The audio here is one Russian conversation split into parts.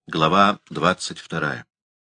Глава 22.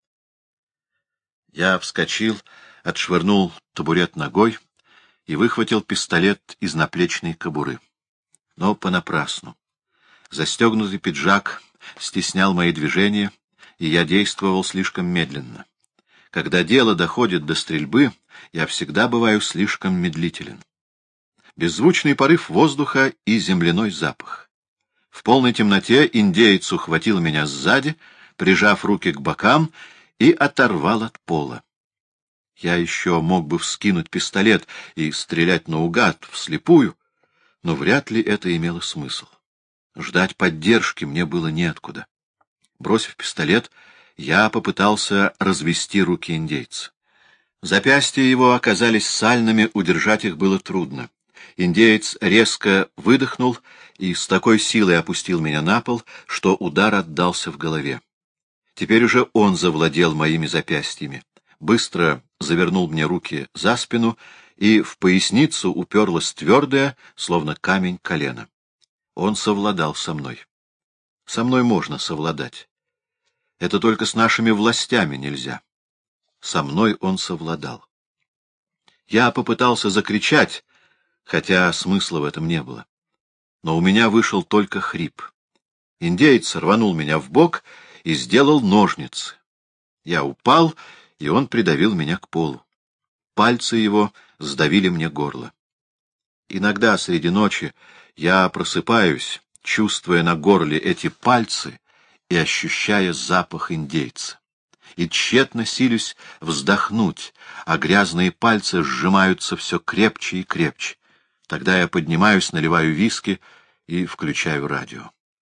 Я вскочил, отшвырнул табурет ногой и выхватил пистолет из наплечной кобуры. Но понапрасну. Застегнутый пиджак стеснял мои движения, и я действовал слишком медленно. Когда дело доходит до стрельбы, я всегда бываю слишком медлителен. Беззвучный порыв воздуха и земляной запах. В полной темноте индеец ухватил меня сзади, прижав руки к бокам, и оторвал от пола. Я еще мог бы вскинуть пистолет и стрелять наугад, вслепую, но вряд ли это имело смысл. Ждать поддержки мне было неоткуда. Бросив пистолет, я попытался развести руки индейца. Запястья его оказались сальными, удержать их было трудно. Индеец резко выдохнул и с такой силой опустил меня на пол, что удар отдался в голове. Теперь уже он завладел моими запястьями, быстро завернул мне руки за спину, и в поясницу уперлось твердое, словно камень, колено. Он совладал со мной. Со мной можно совладать. Это только с нашими властями нельзя. Со мной он совладал. Я попытался закричать, хотя смысла в этом не было. Но у меня вышел только хрип. Индеец рванул меня в бок и сделал ножницы. Я упал, и он придавил меня к полу. Пальцы его сдавили мне горло. Иногда среди ночи я просыпаюсь, чувствуя на горле эти пальцы и ощущая запах индейца. И тщетно силюсь вздохнуть, а грязные пальцы сжимаются все крепче и крепче. Тогда я поднимаюсь, наливаю виски и включаю радио.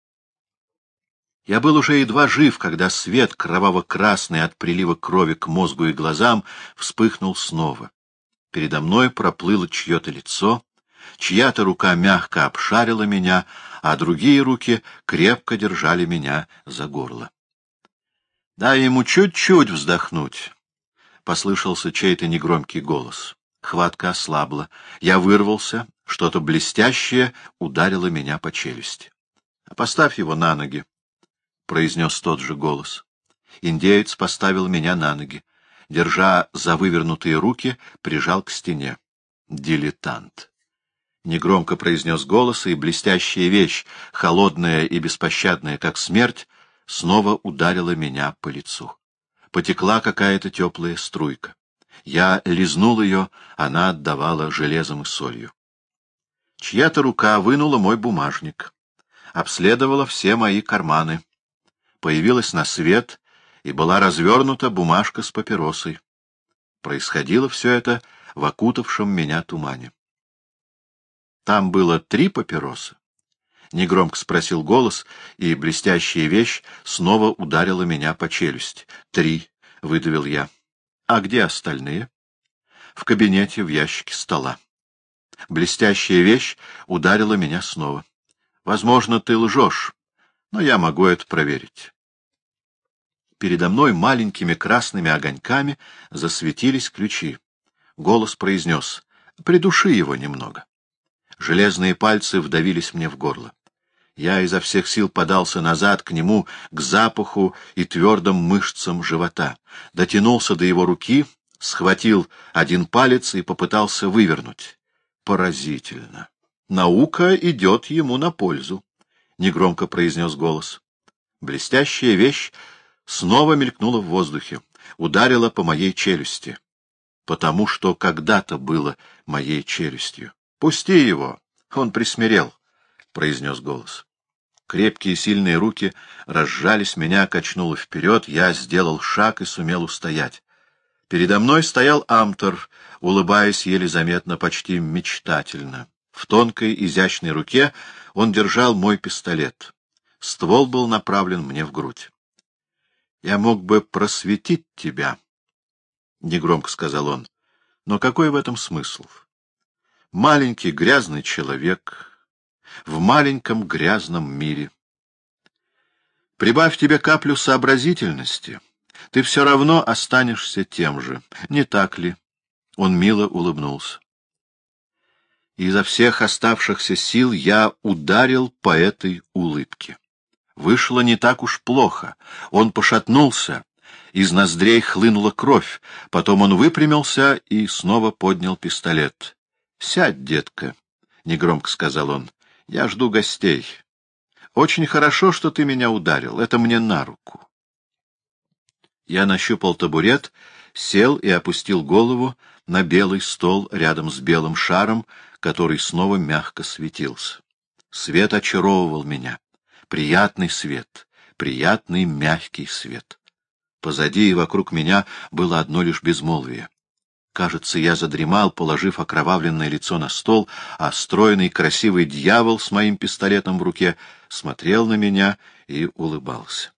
Я был уже едва жив, когда свет, кроваво-красный от прилива крови к мозгу и глазам, вспыхнул снова. Передо мной проплыло чье-то лицо, чья-то рука мягко обшарила меня, а другие руки крепко держали меня за горло. — Дай ему чуть-чуть вздохнуть, — послышался чей-то негромкий голос. Хватка ослабла. Я вырвался, что-то блестящее ударило меня по челюсти. — Поставь его на ноги, — произнес тот же голос. Индеец поставил меня на ноги. Держа за вывернутые руки, прижал к стене. «Дилетант!» — негромко произнес голос, и блестящая вещь, холодная и беспощадная, как смерть, снова ударила меня по лицу. Потекла какая-то теплая струйка. Я лизнул ее, она отдавала железом и солью. Чья-то рука вынула мой бумажник, обследовала все мои карманы. Появилась на свет, и была развернута бумажка с папиросой. Происходило все это в окутавшем меня тумане. Там было 3 папиросы. Негромко спросил голос, и блестящая вещь снова ударила меня по челюсти. 3, — выдавил я. — А где остальные? — В кабинете, в ящике стола. Блестящая вещь ударила меня снова. — Возможно, ты лжешь, но я могу это проверить. Передо мной маленькими красными огоньками засветились ключи. Голос произнес: «Придуши его немного». Железные пальцы вдавились мне в горло. Я изо всех сил подался назад к нему, к запаху и твердым мышцам живота. Дотянулся до его руки, схватил один палец и попытался вывернуть. Поразительно. Наука идет ему на пользу, — негромко произнес голос. Блестящая вещь снова мелькнула в воздухе, ударила по моей челюсти. Потому что когда-то было моей челюстью. — Пусти его, он присмирел, — произнес голос. Крепкие сильные руки разжались, меня качнуло вперед, я сделал шаг и сумел устоять. Передо мной стоял Амтер, улыбаясь еле заметно, почти мечтательно. В тонкой, изящной руке он держал мой пистолет. Ствол был направлен мне в грудь. — Я мог бы просветить тебя, — негромко сказал он, — но какой в этом смысл? Маленький грязный человек в маленьком грязном мире. Прибавь тебе каплю сообразительности, ты все равно останешься тем же, не так ли? Он мило улыбнулся. Изо всех оставшихся сил я ударил по этой улыбке. Вышло не так уж плохо. Он пошатнулся, из ноздрей хлынула кровь, потом он выпрямился и снова поднял пистолет. — Сядь, детка, — негромко сказал он, — я жду гостей. Очень хорошо, что ты меня ударил, это мне на руку. Я нащупал табурет, сел и опустил голову на белый стол рядом с белым шаром, который снова мягко светился. Свет очаровывал меня. Приятный свет, приятный мягкий свет. Позади и вокруг меня было одно лишь безмолвие. Кажется, я задремал, положив окровавленное лицо на стол, а стройный красивый дьявол с моим пистолетом в руке смотрел на меня и улыбался.